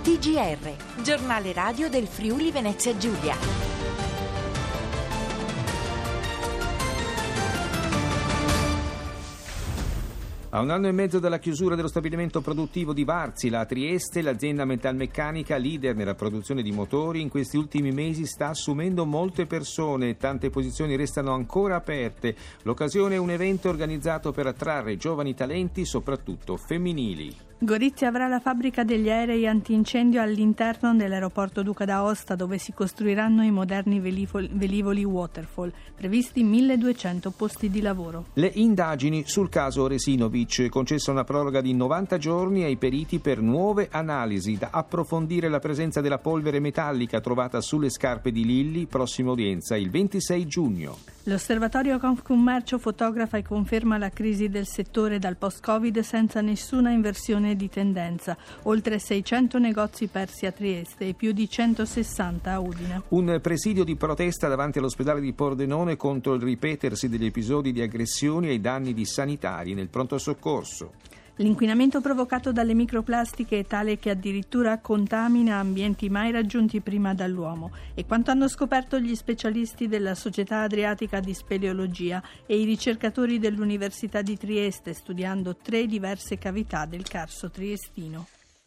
TGR, giornale radio del Friuli Venezia Giulia. A un anno e mezzo dalla chiusura dello stabilimento produttivo di Varzila a Trieste, l'azienda metalmeccanica, leader nella produzione di motori, in questi ultimi mesi sta assumendo molte persone e tante posizioni restano ancora aperte. L'occasione è un evento organizzato per attrarre giovani talenti, soprattutto femminili. Gorizia avrà la fabbrica degli aerei antincendio all'interno dell'aeroporto Duca d'Aosta, dove si costruiranno i moderni velivoli Waterfall, previsti 1.200 posti di lavoro. Le indagini sul caso Resinovic, concessa una proroga di 90 giorni ai periti per nuove analisi, da approfondire la presenza della polvere metallica trovata sulle scarpe di Lilli, prossima udienza il 26 giugno. L'osservatorio Confcommercio fotografa e conferma la crisi del settore dal post-Covid senza nessuna inversione di tendenza. Oltre 600 negozi persi a Trieste e più di 160 a Udine. Un presidio di protesta davanti all'ospedale di Pordenone contro il ripetersi degli episodi di aggressioni ai danni di sanitari nel pronto soccorso. L'inquinamento provocato dalle microplastiche è tale che addirittura contamina ambienti mai raggiunti prima dall'uomo. E quanto hanno scoperto gli specialisti della Società Adriatica di Speleologia e i ricercatori dell'Università di Trieste, studiando 3 diverse cavità del Carso triestino.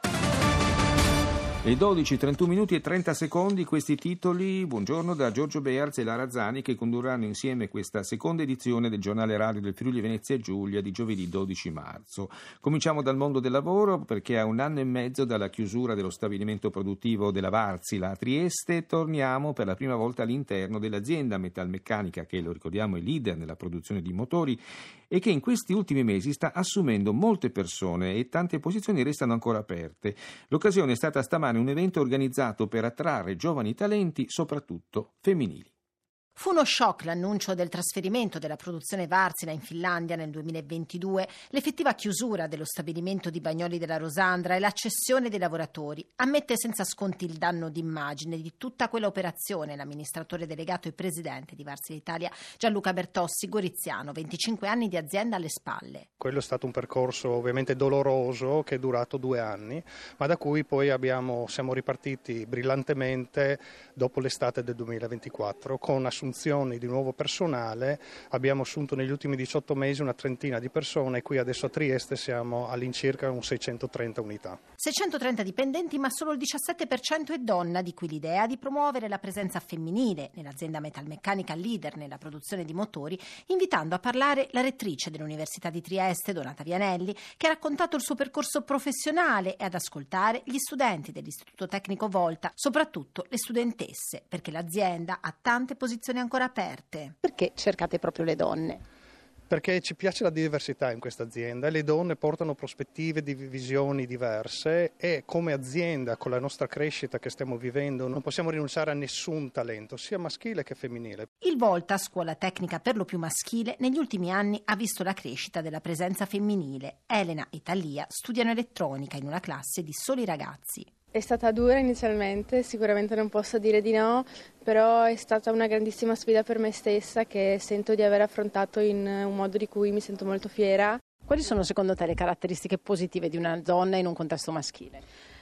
Le 12, 31 minuti e 30 secondi, questi titoli. Buongiorno da Giorgio Bearz e Lara Zani, che condurranno insieme questa seconda edizione del giornale radio del Friuli Venezia Giulia di giovedì 12 marzo. Cominciamo dal mondo del lavoro, perché a un anno e mezzo dalla chiusura dello stabilimento produttivo della Varzila a Trieste torniamo per la prima volta all'interno dell'azienda metalmeccanica che, lo ricordiamo, è leader nella produzione di motori e che in questi ultimi mesi sta assumendo molte persone e tante posizioni restano ancora aperte. L'occasione è stata stamane un evento organizzato per attrarre giovani talenti, soprattutto femminili. Fu uno shock l'annuncio del trasferimento della produzione Varzila in Finlandia nel 2022, l'effettiva chiusura dello stabilimento di Bagnoli della Rosandra e la cessione dei lavoratori. Ammette senza sconti il danno d'immagine di tutta quella operazione l'amministratore delegato e presidente di Varzila Italia Gianluca Bertossi, goriziano, 25 anni di azienda alle spalle. Quello è stato un percorso ovviamente doloroso che è durato 2 anni, ma da cui poi siamo ripartiti brillantemente dopo l'estate del 2024 con assunzioni di nuovo personale. Abbiamo assunto negli ultimi 18 mesi una trentina di persone e qui adesso a Trieste siamo all'incirca un 630 unità. 630 dipendenti, ma solo il 17% è donna, di cui l'idea di promuovere la presenza femminile nell'azienda metalmeccanica leader nella produzione di motori, invitando a parlare la rettrice dell'Università di Trieste, Donata Vianelli, che ha raccontato il suo percorso professionale, e ad ascoltare gli studenti dell'Istituto Tecnico Volta, soprattutto le studentesse, perché l'azienda ha tante posizioni ancora aperte. Perché cercate proprio le donne? Perché ci piace la diversità in questa azienda e le donne portano prospettive di visioni diverse e come azienda, con la nostra crescita che stiamo vivendo, non possiamo rinunciare a nessun talento, sia maschile che femminile. Il Volta, scuola tecnica per lo più maschile, negli ultimi anni ha visto la crescita della presenza femminile. Elena e Talia studiano elettronica in una classe di soli ragazzi. È stata dura inizialmente, sicuramente non posso dire di no, però è stata una grandissima sfida per me stessa che sento di aver affrontato in un modo di cui mi sento molto fiera. Quali sono secondo te le caratteristiche positive di una donna in un contesto maschile?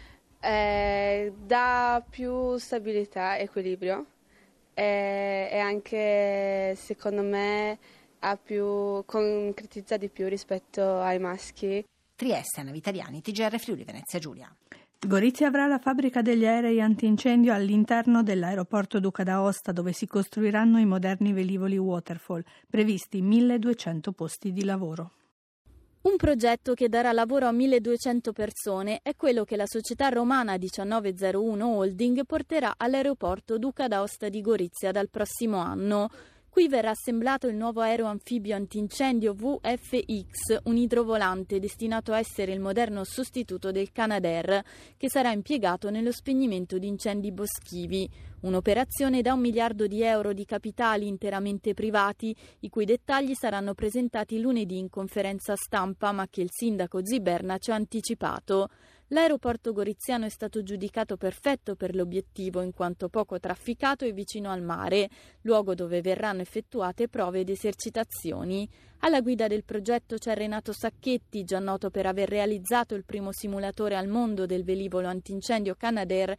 Dà più stabilità, equilibrio e anche secondo me concretizza di più rispetto ai maschi. Trieste, Anna Vitaliani, TGR Friuli Venezia Giulia. Gorizia avrà la fabbrica degli aerei antincendio all'interno dell'aeroporto Duca d'Aosta, dove si costruiranno i moderni velivoli Waterfall, previsti 1.200 posti di lavoro. Un progetto che darà lavoro a 1.200 persone è quello che la società romana 1901 Holding porterà all'aeroporto Duca d'Aosta di Gorizia dal prossimo anno. Qui verrà assemblato il nuovo aereo anfibio antincendio VFX, un idrovolante destinato a essere il moderno sostituto del Canadair, che sarà impiegato nello spegnimento di incendi boschivi. Un'operazione da €1 miliardo di capitali interamente privati, i cui dettagli saranno presentati lunedì in conferenza stampa, ma che il sindaco Ziberna ci ha anticipato. L'aeroporto goriziano è stato giudicato perfetto per l'obiettivo, in quanto poco trafficato e vicino al mare, luogo dove verranno effettuate prove ed esercitazioni. Alla guida del progetto c'è Renato Sacchetti, già noto per aver realizzato il primo simulatore al mondo del velivolo antincendio Canadair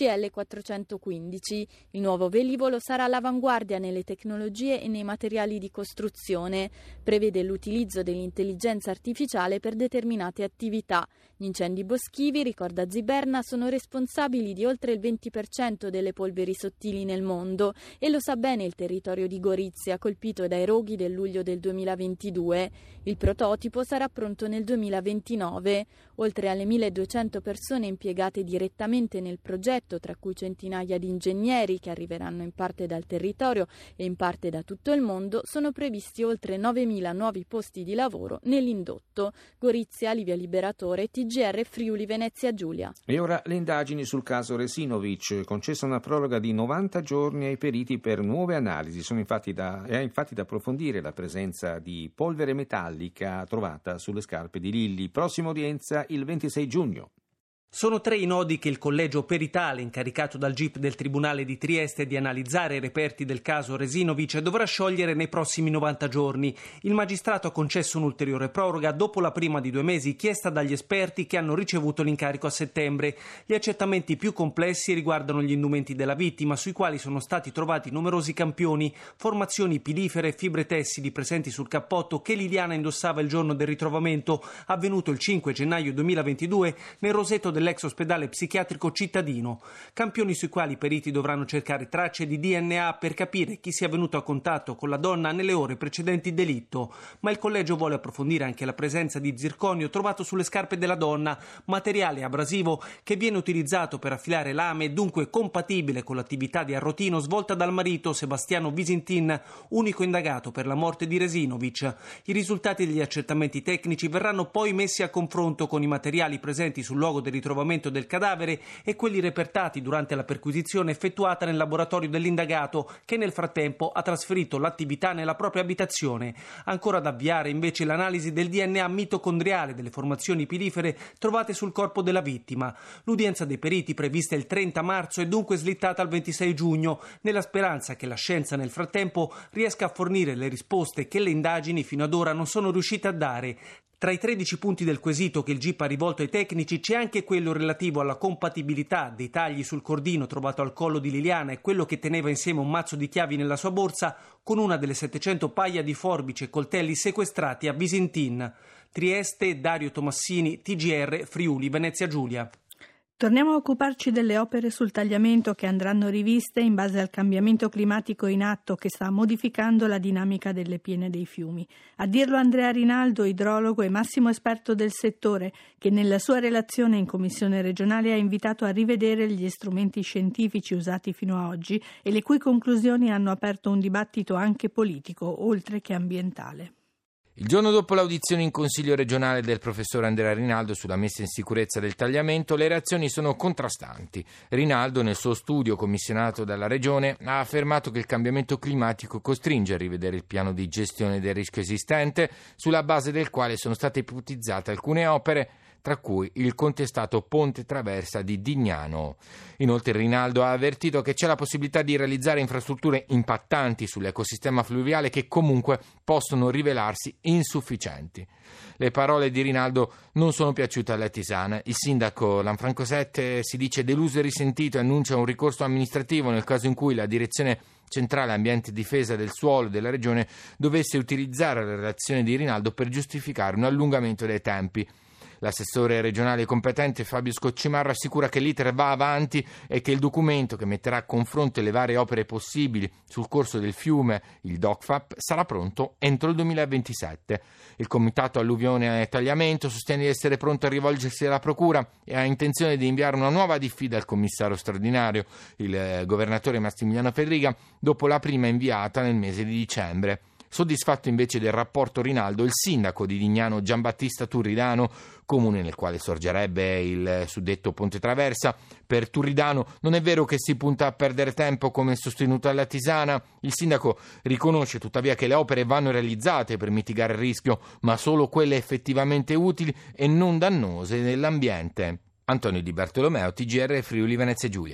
CL-415. Il nuovo velivolo sarà all'avanguardia nelle tecnologie e nei materiali di costruzione. Prevede l'utilizzo dell'intelligenza artificiale per determinate attività. Gli incendi boschivi, ricorda Ziberna, sono responsabili di oltre il 20% delle polveri sottili nel mondo e lo sa bene il territorio di Gorizia, colpito dai roghi del luglio del 2022. Il prototipo sarà pronto nel 2029. Oltre alle 1.200 persone impiegate direttamente nel progetto, tra cui centinaia di ingegneri che arriveranno in parte dal territorio e in parte da tutto il mondo, sono previsti oltre 9.000 nuovi posti di lavoro nell'indotto. Gorizia, Livia Liberatore, TGR Friuli Venezia Giulia. E ora le indagini sul caso Resinovic, concessa una proroga di 90 giorni ai periti per nuove analisi. È infatti da approfondire la presenza di polvere metallica trovata sulle scarpe di Lilli. Prossima udienza il 26 giugno. Sono 3 i nodi che il collegio peritale incaricato dal GIP del Tribunale di Trieste di analizzare i reperti del caso Resinovic dovrà sciogliere nei prossimi 90 giorni. Il magistrato ha concesso un'ulteriore proroga dopo la prima di 2 mesi chiesta dagli esperti che hanno ricevuto l'incarico a settembre. Gli accertamenti più complessi riguardano gli indumenti della vittima, sui quali sono stati trovati numerosi campioni, formazioni pilifere e fibre tessili presenti sul cappotto che Liliana indossava il giorno del ritrovamento, avvenuto il 5 gennaio 2022 nel rosetto dell'ex ospedale psichiatrico cittadino. Campioni sui quali i periti dovranno cercare tracce di DNA per capire chi sia venuto a contatto con la donna nelle ore precedenti il delitto. Ma il collegio vuole approfondire anche la presenza di zirconio trovato sulle scarpe della donna, materiale abrasivo che viene utilizzato per affilare lame e dunque compatibile con l'attività di arrotino svolta dal marito Sebastiano Visintin, unico indagato per la morte di Resinovic. I risultati degli accertamenti tecnici verranno poi messi a confronto con i materiali presenti sul luogo del ritrovamento del cadavere e quelli repertati durante la perquisizione effettuata nel laboratorio dell'indagato, che nel frattempo ha trasferito l'attività nella propria abitazione. Ancora da avviare invece l'analisi del DNA mitocondriale delle formazioni pilifere trovate sul corpo della vittima. L'udienza dei periti prevista il 30 marzo è dunque slittata al 26 giugno, nella speranza che la scienza nel frattempo riesca a fornire le risposte che le indagini fino ad ora non sono riuscite a dare. Tra i 13 punti del quesito che il GIP ha rivolto ai tecnici c'è anche quello relativo alla compatibilità dei tagli sul cordino trovato al collo di Liliana e quello che teneva insieme un mazzo di chiavi nella sua borsa con una delle 700 paia di forbici e coltelli sequestrati a Visintin. Trieste, Dario Tomassini, TGR Friuli Venezia Giulia. Torniamo a occuparci delle opere sul tagliamento che andranno riviste in base al cambiamento climatico in atto che sta modificando la dinamica delle piene dei fiumi. A dirlo Andrea Rinaldo, idrologo e massimo esperto del settore, che nella sua relazione in Commissione regionale ha invitato a rivedere gli strumenti scientifici usati fino a oggi e le cui conclusioni hanno aperto un dibattito anche politico, oltre che ambientale. Il giorno dopo l'audizione in Consiglio regionale del professor Andrea Rinaldo sulla messa in sicurezza del tagliamento, le reazioni sono contrastanti. Rinaldo, nel suo studio commissionato dalla Regione, ha affermato che il cambiamento climatico costringe a rivedere il piano di gestione del rischio esistente, sulla base del quale sono state ipotizzate alcune opere, tra cui il contestato Ponte Traversa di Dignano. Inoltre Rinaldo ha avvertito che c'è la possibilità di realizzare infrastrutture impattanti sull'ecosistema fluviale che comunque possono rivelarsi insufficienti. Le parole di Rinaldo non sono piaciute alla Tisana. Il sindaco Lanfranco Sette si dice deluso e risentito e annuncia un ricorso amministrativo nel caso in cui la direzione centrale ambiente e difesa del suolo della regione dovesse utilizzare la relazione di Rinaldo per giustificare un allungamento dei tempi. L'assessore regionale competente Fabio Scoccimarro assicura che l'iter va avanti e che il documento che metterà a confronto le varie opere possibili sul corso del fiume, il DOCFAP, sarà pronto entro il 2027. Il Comitato Alluvione e Tagliamento sostiene di essere pronto a rivolgersi alla Procura e ha intenzione di inviare una nuova diffida al commissario straordinario, il governatore Massimiliano Fedriga, dopo la prima inviata nel mese di dicembre. Soddisfatto invece del rapporto Rinaldo, il sindaco di Dignano Giambattista Turridano, comune nel quale sorgerebbe il suddetto Ponte Traversa. Per Turridano non è vero che si punta a perdere tempo come sostenuto alla Tisana. Il sindaco riconosce tuttavia che le opere vanno realizzate per mitigare il rischio, ma solo quelle effettivamente utili e non dannose nell'ambiente. Antonio Di Bartolomeo, TGR Friuli Venezia Giulia.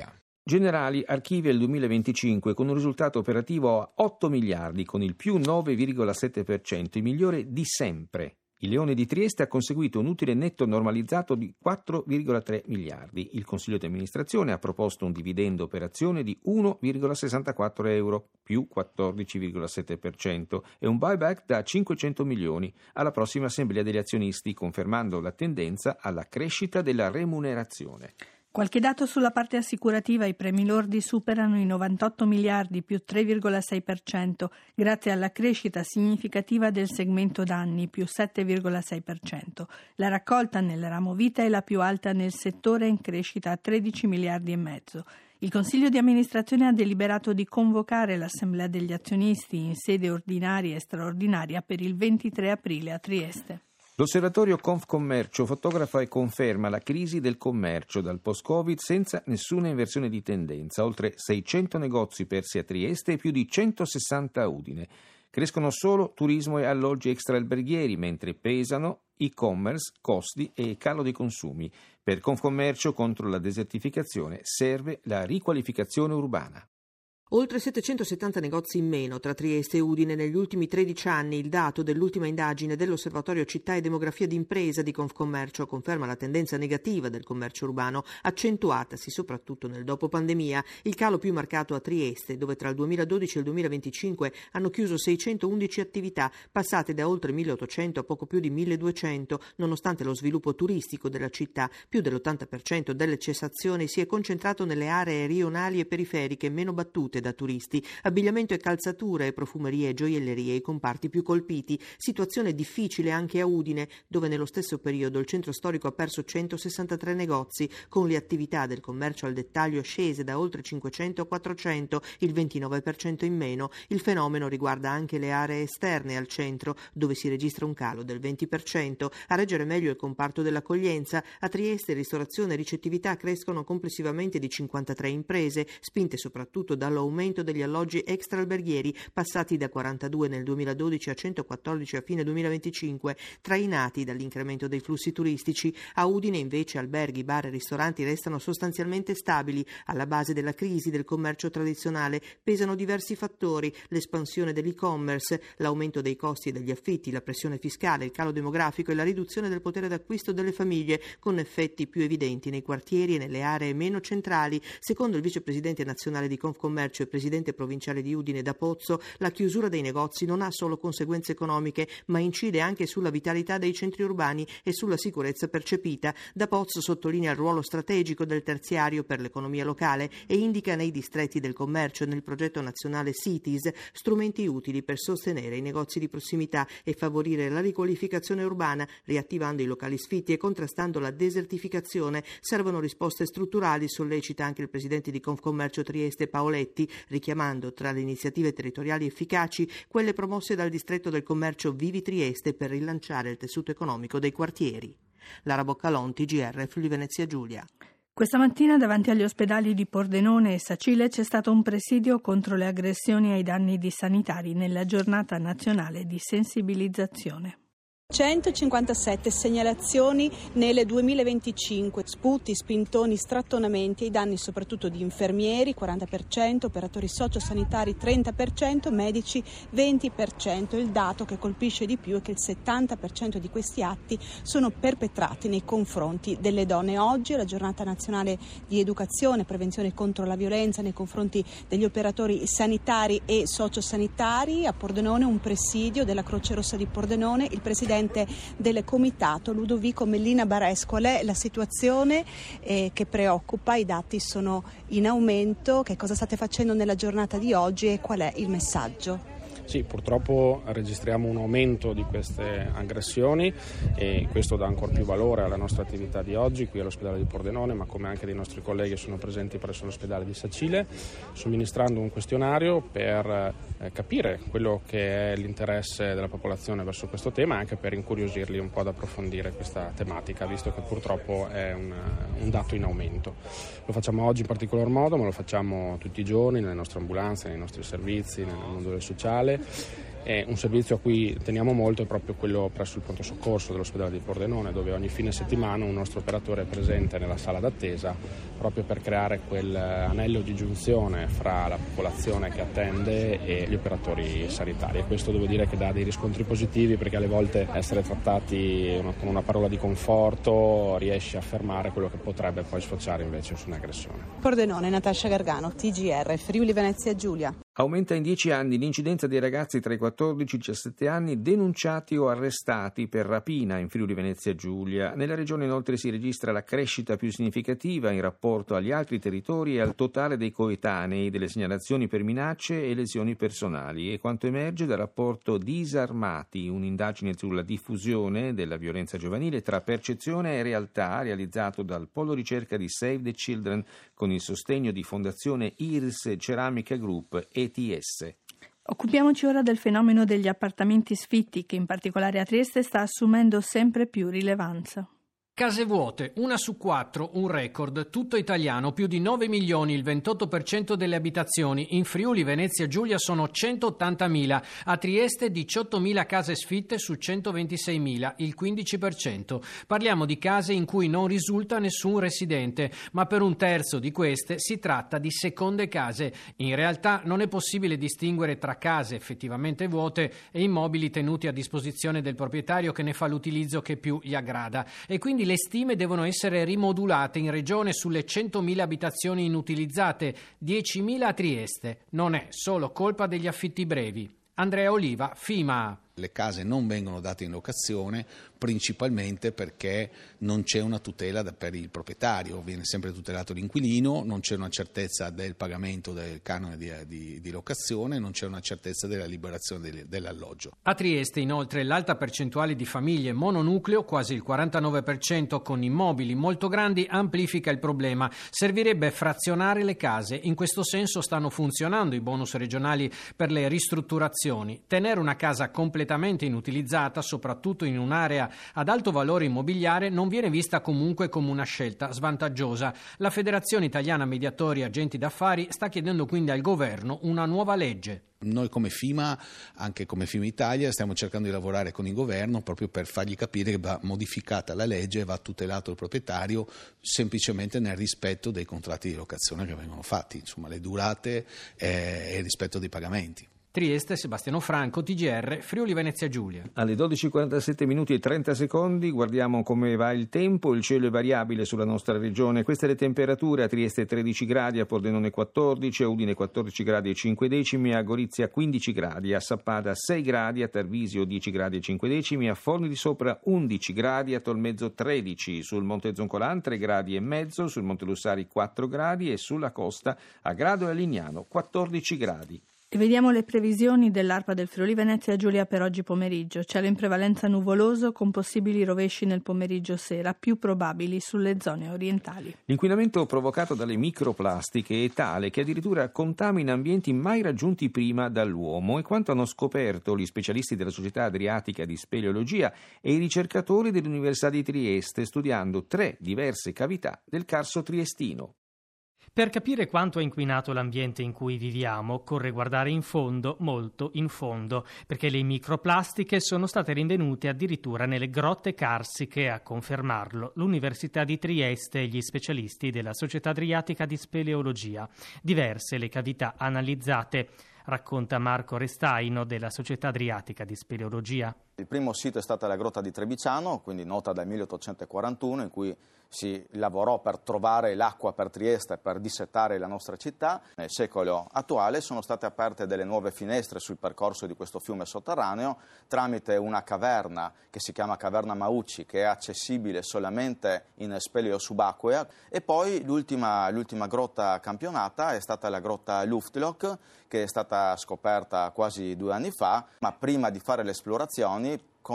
Generali archivia il 2025 con un risultato operativo a 8 miliardi, con il più 9,7%, il migliore di sempre. Il Leone di Trieste ha conseguito un utile netto normalizzato di 4,3 miliardi. Il Consiglio di amministrazione ha proposto un dividendo operazione di 1,64 euro, più 14,7%, e un buyback da 500 milioni alla prossima assemblea degli azionisti, confermando la tendenza alla crescita della remunerazione. Qualche dato sulla parte assicurativa: i premi lordi superano i 98 miliardi, più 3,6%, grazie alla crescita significativa del segmento danni, più 7,6%. La raccolta nel ramo vita è la più alta nel settore, in crescita a 13 miliardi e mezzo. Il Consiglio di amministrazione ha deliberato di convocare l'Assemblea degli azionisti in sede ordinaria e straordinaria per il 23 aprile a Trieste. L'osservatorio Confcommercio fotografa e conferma la crisi del commercio dal post-Covid senza nessuna inversione di tendenza. Oltre 600 negozi persi a Trieste e più di 160 a Udine. Crescono solo turismo e alloggi extraalberghieri, mentre pesano e-commerce, costi e calo dei consumi. Per Confcommercio contro la desertificazione serve la riqualificazione urbana. Oltre 770 negozi in meno tra Trieste e Udine negli ultimi 13 anni. Il dato dell'ultima indagine dell'Osservatorio Città e Demografia d'Impresa di Confcommercio conferma la tendenza negativa del commercio urbano, accentuatasi soprattutto nel dopo pandemia. Il calo più marcato a Trieste, dove tra il 2012 e il 2025 hanno chiuso 611 attività, passate da oltre 1.800 a poco più di 1.200, nonostante lo sviluppo turistico della città. Più dell'80% delle cessazioni si è concentrato nelle aree rionali e periferiche meno battute da turisti. Abbigliamento e calzature, e profumerie e gioiellerie i comparti più colpiti. Situazione difficile anche a Udine, dove nello stesso periodo il centro storico ha perso 163 negozi, con le attività del commercio al dettaglio scese da oltre 500 a 400, il 29% in meno. Il fenomeno riguarda anche le aree esterne al centro, dove si registra un calo del 20%. A reggere meglio il comparto dell'accoglienza. A Trieste ristorazione e ricettività crescono complessivamente di 53 imprese, spinte soprattutto dall'aumento degli alloggi extraalberghieri, passati da 42 nel 2012 a 114 a fine 2025, trainati dall'incremento dei flussi turistici. A Udine invece alberghi, bar e ristoranti restano sostanzialmente stabili. Alla base della crisi del commercio tradizionale pesano diversi fattori: l'espansione dell'e-commerce, l'aumento dei costi e degli affitti, la pressione fiscale, il calo demografico e la riduzione del potere d'acquisto delle famiglie, con effetti più evidenti nei quartieri e nelle aree meno centrali. Secondo il vicepresidente nazionale di Confcommercio e presidente provinciale di Udine da Pozzo, la chiusura dei negozi non ha solo conseguenze economiche, ma incide anche sulla vitalità dei centri urbani e sulla sicurezza percepita. Da Pozzo sottolinea il ruolo strategico del terziario per l'economia locale e indica nei distretti del commercio e nel progetto nazionale Cities strumenti utili per sostenere i negozi di prossimità e favorire la riqualificazione urbana, riattivando i locali sfitti e contrastando la desertificazione. Servono risposte strutturali, sollecita anche il presidente di Confcommercio Trieste Paoletti, richiamando tra le iniziative territoriali efficaci quelle promosse dal distretto del commercio Vivi Trieste per rilanciare il tessuto economico dei quartieri. Lara Boccalon, TGR, Friuli Venezia Giulia. Questa mattina davanti agli ospedali di Pordenone e Sacile c'è stato un presidio contro le aggressioni ai danni di sanitari nella giornata nazionale di sensibilizzazione. 157 segnalazioni nel 2025, sputi, spintoni, strattonamenti ai danni soprattutto di infermieri 40%, operatori sociosanitari 30%, medici 20%. Il dato che colpisce di più è che il 70% di questi atti sono perpetrati nei confronti delle donne. Oggi è la giornata nazionale di educazione e prevenzione contro la violenza nei confronti degli operatori sanitari e sociosanitari. A Pordenone un presidio della Croce Rossa di Pordenone, il presidente del comitato Ludovico Mellina Bares. Qual è la situazione che preoccupa? I dati sono in aumento. Che cosa state facendo nella giornata di oggi e qual è il messaggio? Sì, purtroppo registriamo un aumento di queste aggressioni e questo dà ancora più valore alla nostra attività di oggi qui all'ospedale di Pordenone, ma come anche dei nostri colleghi che sono presenti presso l'ospedale di Sacile, somministrando un questionario per capire quello che è l'interesse della popolazione verso questo tema, anche per incuriosirli un po' ad approfondire questa tematica, visto che purtroppo è un dato in aumento. Lo facciamo oggi in particolar modo, ma lo facciamo tutti i giorni nelle nostre ambulanze, nei nostri servizi, nel mondo del sociale. E un servizio a cui teniamo molto è proprio quello presso il pronto soccorso dell'ospedale di Pordenone, dove ogni fine settimana un nostro operatore è presente nella sala d'attesa proprio per creare quel anello di giunzione fra la popolazione che attende e gli operatori sanitari. E questo devo dire che dà dei riscontri positivi, perché alle volte essere trattati con una parola di conforto riesce a fermare quello che potrebbe poi sfociare invece su un'aggressione. Pordenone, Natascia Gargano, TGR, Friuli Venezia Giulia. Aumenta in 10 anni l'incidenza dei ragazzi tra i 14 e i 17 anni denunciati o arrestati per rapina in Friuli Venezia Giulia. Nella regione inoltre si registra la crescita più significativa in rapporto agli altri territori e al totale dei coetanei delle segnalazioni per minacce e lesioni personali. E quanto emerge dal rapporto Disarmati, un'indagine sulla diffusione della violenza giovanile tra percezione e realtà, realizzato dal Polo Ricerca di Save the Children con il sostegno di Fondazione Iris Ceramica Group ETS. Occupiamoci ora del fenomeno degli appartamenti sfitti, che in particolare a Trieste sta assumendo sempre più rilevanza. Case vuote, 1 su 4, un record, tutto italiano, più di 9 milioni, il 28% delle abitazioni. In Friuli Venezia Giulia sono 180.000, a Trieste 18.000 case sfitte su 126.000, il 15%. Parliamo di case in cui non risulta nessun residente, ma per un terzo di queste si tratta di seconde case. In realtà non è possibile distinguere tra case effettivamente vuote e immobili tenuti a disposizione del proprietario che ne fa l'utilizzo che più gli aggrada. E quindi le stime devono essere rimodulate in regione sulle 100.000 abitazioni inutilizzate, 10.000 a Trieste. Non è solo colpa degli affitti brevi. Andrea Oliva, FIMA. Le case non vengono date in locazione principalmente perché non c'è una tutela per il proprietario, viene sempre tutelato l'inquilino, non c'è una certezza del pagamento del canone di locazione, non c'è una certezza della liberazione dell'alloggio. A Trieste inoltre l'alta percentuale di famiglie mononucleo, quasi il 49% con immobili molto grandi, amplifica il problema. Servirebbe frazionare le case, in questo senso stanno funzionando i bonus regionali per le ristrutturazioni. Tenere una casa completamente inutilizzata, soprattutto in un'area ad alto valore immobiliare, non viene vista comunque come una scelta svantaggiosa. La Federazione Italiana Mediatori e Agenti d'Affari sta chiedendo quindi al governo una nuova legge. Noi come FIMA, anche come FIMA Italia, stiamo cercando di lavorare con il governo proprio per fargli capire che va modificata la legge e va tutelato il proprietario semplicemente nel rispetto dei contratti di locazione che vengono fatti, insomma le durate e il rispetto dei pagamenti. Trieste, Sebastiano Franco, TGR, Friuli Venezia Giulia. Alle 12:47 minuti e 30 secondi guardiamo come va il tempo. Il cielo è variabile sulla nostra regione. Queste le temperature: a Trieste 13 gradi, a Pordenone 14, a Udine 14 gradi e 5 decimi, a Gorizia 15 gradi, a Sappada 6 gradi, a Tarvisio 10 gradi e 5 decimi, a Forni di Sopra 11 gradi, a Tolmezzo 13, sul Monte Zoncolan 3 gradi e mezzo, sul Monte Lussari 4 gradi e sulla costa a Grado e a Lignano 14 gradi. E vediamo le previsioni dell'ARPA del Friuli Venezia Giulia per oggi pomeriggio. Cielo in prevalenza nuvoloso con possibili rovesci nel pomeriggio sera, più probabili sulle zone orientali. L'inquinamento provocato dalle microplastiche è tale che addirittura contamina ambienti mai raggiunti prima dall'uomo, e quanto hanno scoperto gli specialisti della Società Adriatica di Speleologia e i ricercatori dell'Università di Trieste, studiando 3 diverse cavità del Carso triestino. Per capire quanto è inquinato l'ambiente in cui viviamo, occorre guardare in fondo, molto in fondo, perché le microplastiche sono state rinvenute addirittura nelle grotte carsiche. A confermarlo l'Università di Trieste e gli specialisti della Società Adriatica di Speleologia. Diverse le cavità analizzate, racconta Marco Restaino della Società Adriatica di Speleologia. Il primo sito è stata la grotta di Trebiciano, quindi nota dal 1841, in cui si lavorò per trovare l'acqua per Trieste, per dissettare la nostra città. Nel secolo attuale sono state aperte delle nuove finestre sul percorso di questo fiume sotterraneo tramite una caverna che si chiama Caverna Maucci, che è accessibile solamente in speleo subacquea. E poi l'ultima grotta campionata è stata la grotta Luftloch, che è stata scoperta quasi 2 anni fa, ma prima di fare le esplorazioni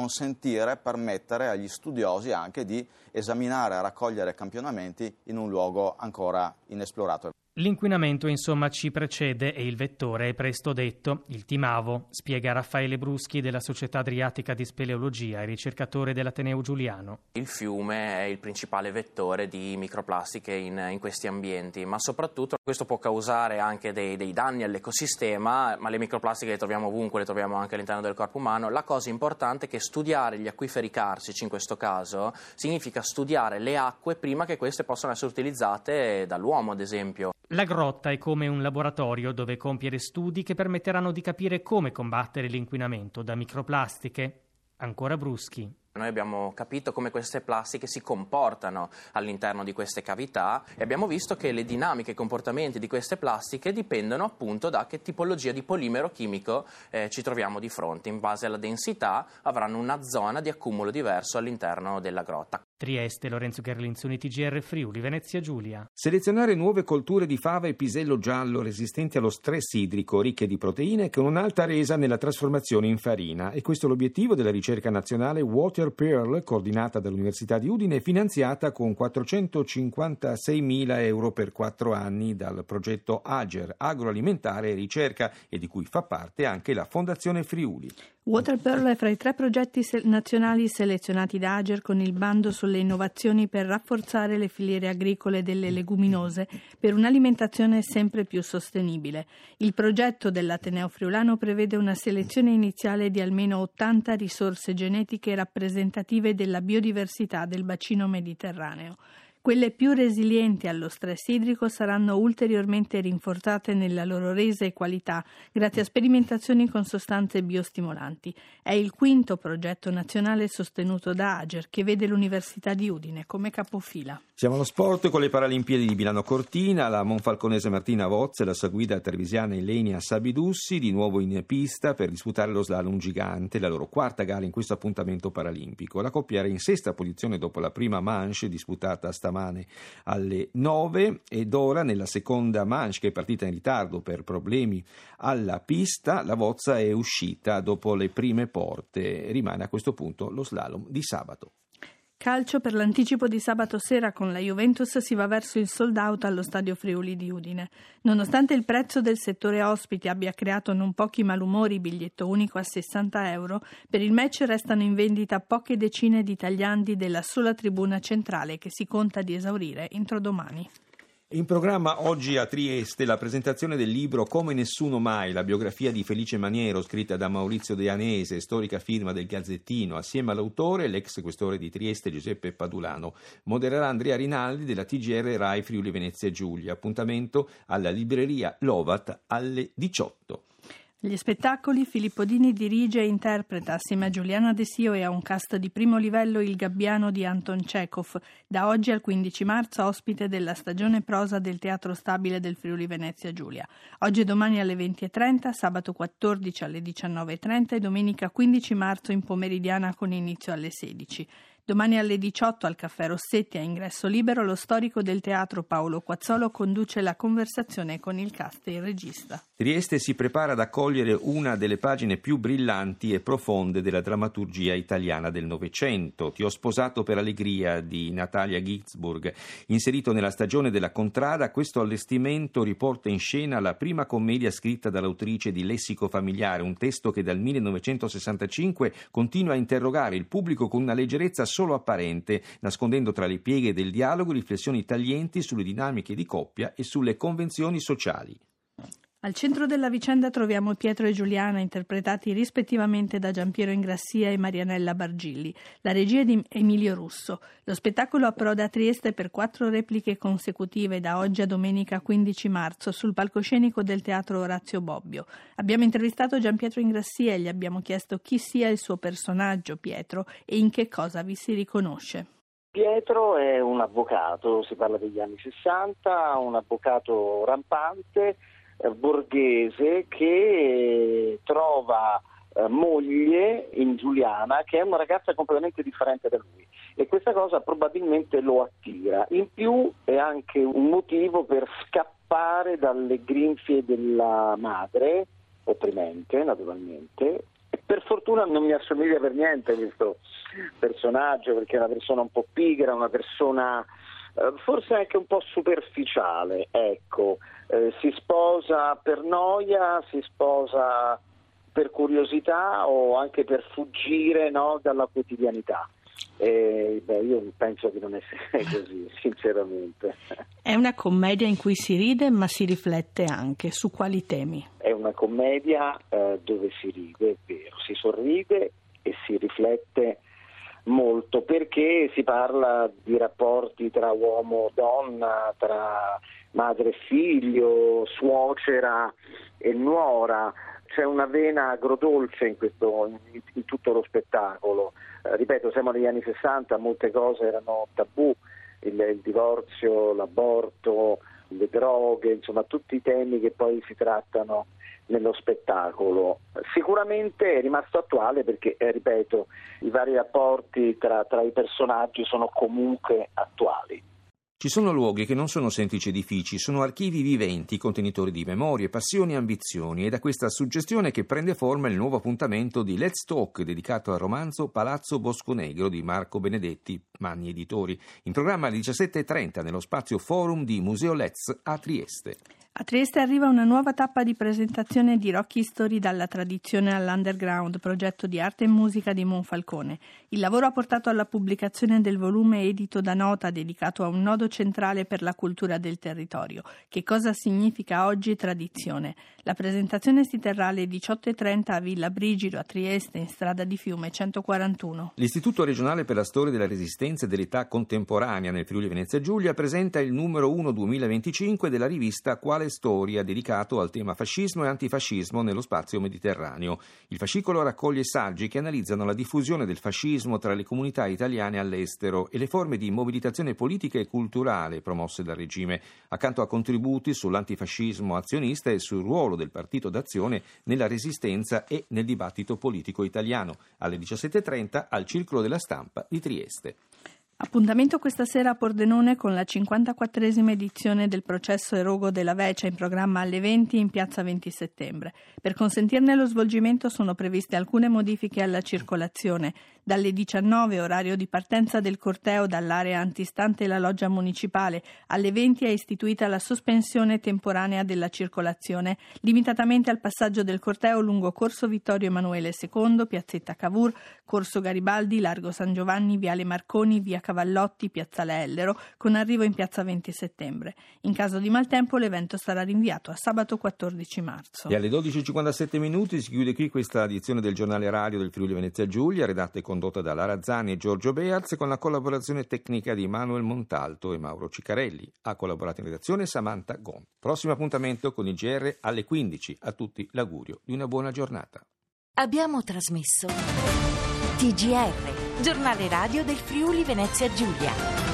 permettere agli studiosi anche di esaminare e raccogliere campionamenti in un luogo ancora inesplorato. L'inquinamento insomma ci precede e il vettore è presto detto, il timavo, spiega Raffaele Bruschi della Società Adriatica di Speleologia e ricercatore dell'Ateneo Giuliano. Il fiume è il principale vettore di microplastiche in questi ambienti, ma soprattutto questo può causare anche dei danni all'ecosistema, ma le microplastiche le troviamo ovunque, le troviamo anche all'interno del corpo umano. La cosa importante è che studiare gli acquiferi carsici in questo caso significa studiare le acque prima che queste possano essere utilizzate dall'uomo, ad esempio. La grotta è come un laboratorio dove compiere studi che permetteranno di capire come combattere l'inquinamento da microplastiche. Ancora Bruschi. Noi abbiamo capito come queste plastiche si comportano all'interno di queste cavità e abbiamo visto che le dinamiche e i comportamenti di queste plastiche dipendono appunto da che tipologia di polimero chimico ci troviamo di fronte. In base alla densità avranno una zona di accumulo diverso all'interno della grotta. Trieste, Lorenzo Gherlinzoni, TGR Friuli, Venezia Giulia. Selezionare nuove colture di fava e pisello giallo resistenti allo stress idrico, ricche di proteine con un'alta resa nella trasformazione in farina. E questo è l'obiettivo della ricerca nazionale Water Pearl, coordinata dall'Università di Udine e finanziata con 456.000 euro per 4 anni dal progetto AGER, Agroalimentare e Ricerca, e di cui fa parte anche la Fondazione Friuli. Water Pearl è fra i 3 progetti nazionali selezionati da AGER con il bando sulle innovazioni per rafforzare le filiere agricole delle leguminose per un'alimentazione sempre più sostenibile. Il progetto dell'Ateneo Friulano prevede una selezione iniziale di almeno 80 risorse genetiche rappresentative della biodiversità del bacino mediterraneo. Quelle più resilienti allo stress idrico saranno ulteriormente rinforzate nella loro resa e qualità grazie a sperimentazioni con sostanze biostimolanti. È il 5° progetto nazionale sostenuto da AGER che vede l'Università di Udine come capofila. Siamo allo sport con le Paralimpiadi di Milano Cortina, la monfalconese Martina Vozza e la sua guida tervisiana Ilenia Sabidussi di nuovo in pista per disputare lo slalom gigante, la loro 4ª gara in questo appuntamento paralimpico. La coppia era in 6ª posizione dopo la prima manche disputata stamane alle 9 ed ora nella seconda manche, che è partita in ritardo per problemi alla pista, la Vozza è uscita dopo le prime porte. Rimane a questo punto lo slalom di sabato. Calcio, per l'anticipo di sabato sera con la Juventus si va verso il sold out allo Stadio Friuli di Udine. Nonostante il prezzo del settore ospiti abbia creato non pochi malumori, biglietto unico a 60 euro, per il match restano in vendita poche decine di tagliandi della sola tribuna centrale che si conta di esaurire entro domani. In programma oggi a Trieste la presentazione del libro Come nessuno mai, la biografia di Felice Maniero, scritta da Maurizio De Anese, storica firma del Gazzettino, assieme all'autore, l'ex questore di Trieste Giuseppe Padulano. Modererà Andrea Rinaldi della TGR Rai Friuli Venezia Giulia. Appuntamento alla libreria Lovat alle 18. Gli spettacoli: Filippo Dini dirige e interpreta assieme a Giuliana De Sio e a un cast di primo livello Il Gabbiano di Anton Chekhov, da oggi al 15 marzo ospite della stagione prosa del Teatro Stabile del Friuli Venezia Giulia. Oggi e domani alle 20.30, sabato 14 alle 19.30 e domenica 15 marzo in pomeridiana con inizio alle 16. Domani alle 18 al Caffè Rossetti a ingresso libero lo storico del teatro Paolo Quazzolo conduce la conversazione con il cast e il regista. Trieste si prepara ad accogliere una delle pagine più brillanti e profonde della drammaturgia italiana del Novecento. Ti ho sposato per allegria di Natalia Ginzburg. Inserito nella stagione della Contrada, questo allestimento riporta in scena la prima commedia scritta dall'autrice di Lessico familiare, un testo che dal 1965 continua a interrogare il pubblico con una leggerezza solo apparente, nascondendo tra le pieghe del dialogo riflessioni taglienti sulle dinamiche di coppia e sulle convenzioni sociali. Al centro della vicenda troviamo Pietro e Giuliana, interpretati rispettivamente da Giampiero Ingrassia e Marianella Bargilli. La regia è di Emilio Russo. Lo spettacolo approda a Trieste per 4 repliche consecutive da oggi a domenica 15 marzo sul palcoscenico del Teatro Orazio Bobbio. Abbiamo intervistato Giampietro Ingrassia e gli abbiamo chiesto chi sia il suo personaggio, Pietro, e in che cosa vi si riconosce. Pietro è un avvocato, si parla degli anni 60, un avvocato rampante, borghese, che trova moglie in Giuliana, che è una ragazza completamente differente da lui, e questa cosa probabilmente lo attira. In più è anche un motivo per scappare dalle grinfie della madre, opprimente naturalmente. Per fortuna non mi assomiglia per niente questo personaggio, perché è una persona un po' pigra, una persona forse anche un po' superficiale, ecco. Si sposa per noia, si sposa per curiosità o anche per fuggire, no, dalla quotidianità. Io penso che non è così, sinceramente. È una commedia in cui si ride ma si riflette anche. Su quali temi? È una commedia dove si ride, è vero, si sorride e si riflette molto, perché si parla di rapporti tra uomo e donna, tra madre e figlio, suocera e nuora. C'è una vena agrodolce in tutto lo spettacolo. Ripeto, siamo negli anni 60, molte cose erano tabù, il divorzio, l'aborto, le droghe, insomma tutti i temi che poi si trattano nello spettacolo. Sicuramente è rimasto attuale perché, ripeto, i vari rapporti tra i personaggi sono comunque attuali. Ci sono luoghi che non sono semplici edifici, sono archivi viventi, contenitori di memorie, passioni e ambizioni. È da questa suggestione che prende forma il nuovo appuntamento di Let's Talk, dedicato al romanzo Palazzo Bosconegro di Marco Benedetti, Magni Editori, in programma alle 17:30 nello spazio Forum di Museo Let's a Trieste. A Trieste arriva una nuova tappa di presentazione di Rock History dalla tradizione all'underground, progetto di arte e musica di Monfalcone. Il lavoro ha portato alla pubblicazione del volume edito da Nota dedicato a un nodo centrale per la cultura del territorio. Che cosa significa oggi tradizione? La presentazione si terrà alle 18:30 a Villa Brigiro a Trieste, in strada di Fiume 141. L'Istituto regionale per la storia della resistenza e dell'età contemporanea nel Friuli Venezia Giulia presenta il numero 1 2025 della rivista Quale Storia, dedicato al tema fascismo e antifascismo nello spazio mediterraneo. Il fascicolo raccoglie saggi che analizzano la diffusione del fascismo tra le comunità italiane all'estero e le forme di mobilitazione politica e culturale promosse dal regime, accanto a contributi sull'antifascismo azionista e sul ruolo del Partito d'Azione nella resistenza e nel dibattito politico italiano. Alle 17:30 al Circolo della Stampa di Trieste. Appuntamento questa sera a Pordenone con la 54esima edizione del processo Erogo della Vecia, in programma alle 20 in piazza 20 settembre. Per consentirne lo svolgimento sono previste alcune modifiche alla circolazione. Dalle 19, orario di partenza del corteo dall'area antistante la loggia municipale, alle 20 è istituita la sospensione temporanea della circolazione, limitatamente al passaggio del corteo lungo Corso Vittorio Emanuele II, piazzetta Cavour, Corso Garibaldi, Largo San Giovanni, Viale Marconi, Via Cavallotti, Piazzale Ellero, con arrivo in piazza 20 settembre. In caso di maltempo l'evento sarà rinviato a sabato 14 marzo. E alle 12:57 si chiude qui questa edizione del giornale radio del Friuli Venezia Giulia, redatta e condotta da Lara Zani e Giorgio Bearz, con la collaborazione tecnica di Manuel Montalto e Mauro Ciccarelli. Ha collaborato in redazione Samantha Gon. Prossimo appuntamento con il GR alle 15. A tutti l'augurio di una buona giornata. Abbiamo trasmesso TGR, giornale radio del Friuli Venezia Giulia.